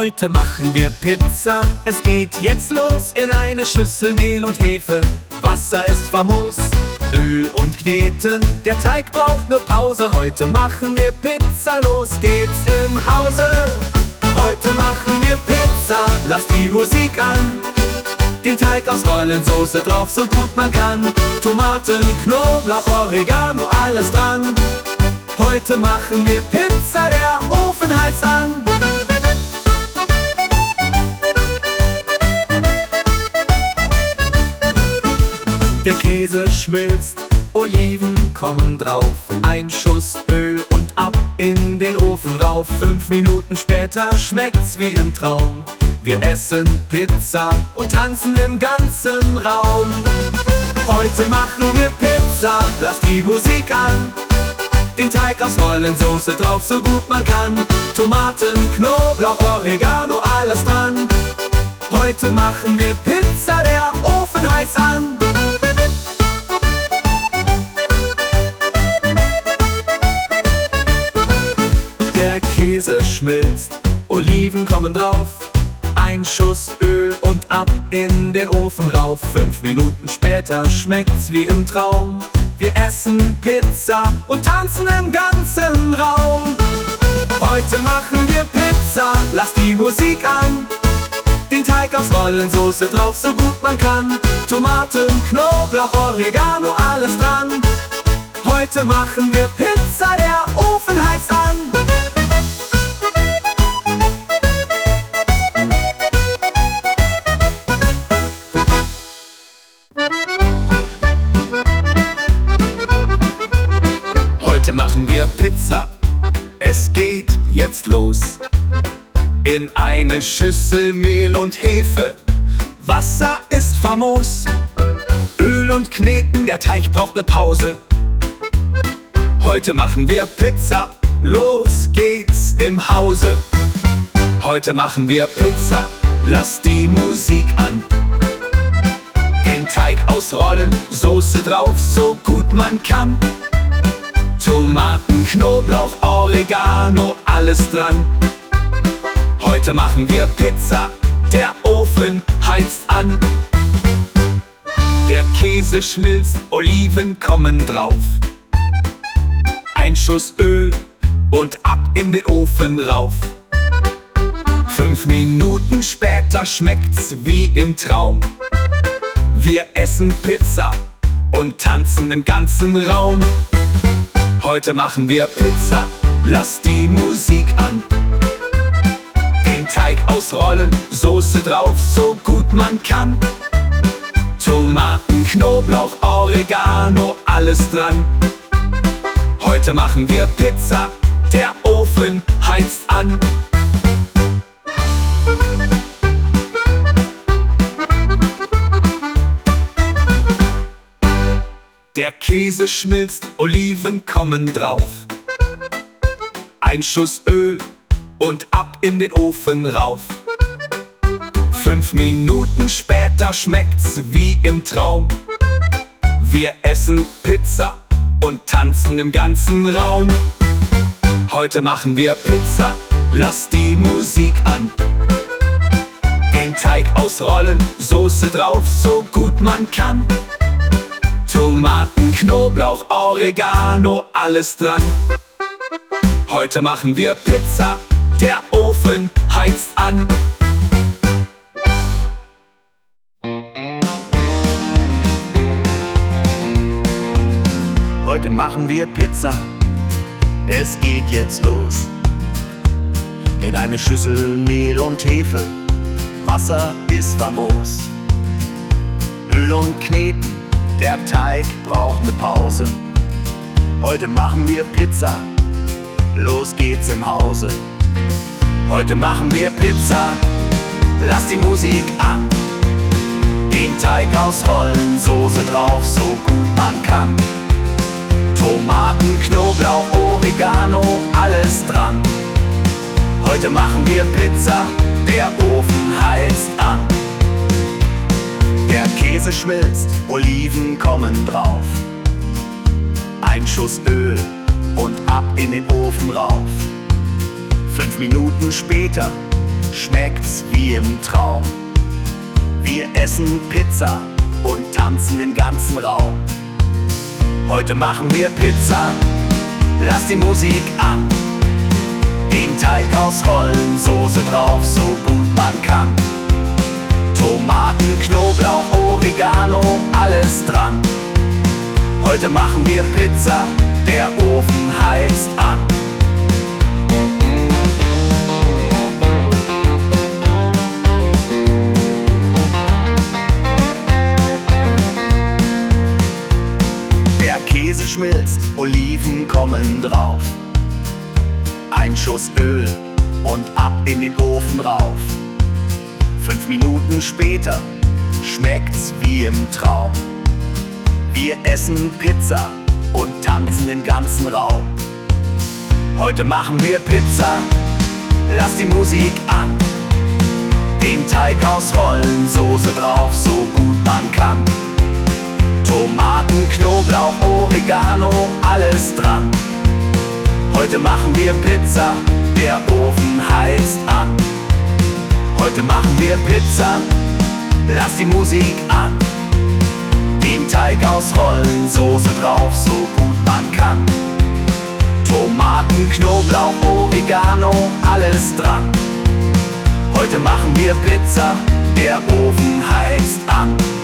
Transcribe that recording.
Heute machen wir Pizza, es geht jetzt los. In eine Schüssel Mehl und Hefe, Wasser ist famos. Öl und Kneten, der Teig braucht ne Pause. Heute machen wir Pizza, los geht's im Hause. Heute machen wir Pizza, lasst die Musik an. Den Teig ausrollen, Soße drauf, so gut man kann. Tomaten, Knoblauch, Oregano, alles dran. Heute machen wir Pizza, der Ofen heizt an. Der Käse schmilzt, Oliven kommen drauf. Ein Schuss Öl und ab in den Ofen rauf. 5 Minuten später schmeckt's wie im Traum. Wir essen Pizza und tanzen im ganzen Raum. Heute machen wir Pizza, lasst die Musik an. Den Teig ausrollen, Soße drauf, so gut man kann. Tomaten, Knoblauch, Oregano, alles dran. Heute machen wir Pizza, der Ofen heizt an. Der Käse schmilzt, Oliven kommen drauf. Ein Schuss Öl und ab in den Ofen rauf. 5 Minuten später schmeckt's wie im Traum. Wir essen Pizza und tanzen im ganzen Raum. Heute machen wir Pizza, lasst die Musik an. Den Teig ausrollen, Soße drauf, so gut man kann. Tomaten, Knoblauch, Oregano, alles dran. Heute machen wir Pizza, der Ofen heizt an. Heute machen wir Pizza, es geht jetzt los. In eine Schüssel Mehl und Hefe, Wasser ist famos. Öl und Kneten, der Teig braucht ne Pause. Heute machen wir Pizza, los geht's im Hause. Heute machen wir Pizza, lasst die Musik an. Den Teig ausrollen, Soße drauf, so gut man kann. Tomaten, Knoblauch, Oregano, alles dran. Heute machen wir Pizza, der Ofen heizt an. Der Käse schmilzt, Oliven kommen drauf. Ein Schuss Öl und ab in den Ofen rauf. 5 Minuten später schmeckt's wie im Traum. Wir essen Pizza und tanzen im ganzen Raum. Heute machen wir Pizza, lasst die Musik an. Den Teig ausrollen, Soße drauf, so gut man kann. Tomaten, Knoblauch, Oregano, alles dran. Heute machen wir Pizza, der Ofen heizt an. Der Käse schmilzt, Oliven kommen drauf. Ein Schuss Öl und ab in den Ofen rauf. 5 Minuten später schmeckt's wie im Traum. Wir essen Pizza und tanzen im ganzen Raum. Heute machen wir Pizza, lasst die Musik an. Den Teig ausrollen, Soße drauf, so gut man kann. Tomaten, Knoblauch, Oregano, alles dran. Heute machen wir Pizza, der Ofen heizt an. Heute machen wir Pizza, es geht jetzt los. In eine Schüssel Mehl und Hefe, Wasser ist famos. Öl und Kneten, der Teig braucht ne Pause. Heute machen wir Pizza, los geht's im Hause. Heute machen wir Pizza, lasst die Musik an. Den Teig ausrollen, Soße drauf, so gut man kann. Tomaten, Knoblauch, Oregano, alles dran. Heute machen wir Pizza, der Ofen heizt an. Der Käse schmilzt, Oliven kommen drauf. Ein Schuss Öl und ab in den Ofen rauf. 5 Minuten später schmeckt's wie im Traum. Wir essen Pizza und tanzen den ganzen Raum. Heute machen wir Pizza, lass die Musik an. Den Teig ausrollen, Soße drauf, so gut man kann. Tomaten, Knoblauch, Oregano, alles dran. Heute machen wir Pizza, der Ofen heizt an. Der Käse schmilzt, Oliven kommen drauf. Ein Schuss Öl und ab in den Ofen rauf. 5 Minuten später schmeckt's wie im Traum. Wir essen Pizza und tanzen den ganzen Raum. Heute machen wir Pizza, lass die Musik an. Den Teig ausrollen, Soße drauf, so gut man kann. Tomaten, Knoblauch, Oregano, alles dran. Heute machen wir Pizza, der Ofen heizt an. Heute machen wir Pizza, lass die Musik an. Den Teig ausrollen, Soße drauf, so gut man kann. Tomaten, Knoblauch, Oregano, alles dran. Heute machen wir Pizza, der Ofen heizt an.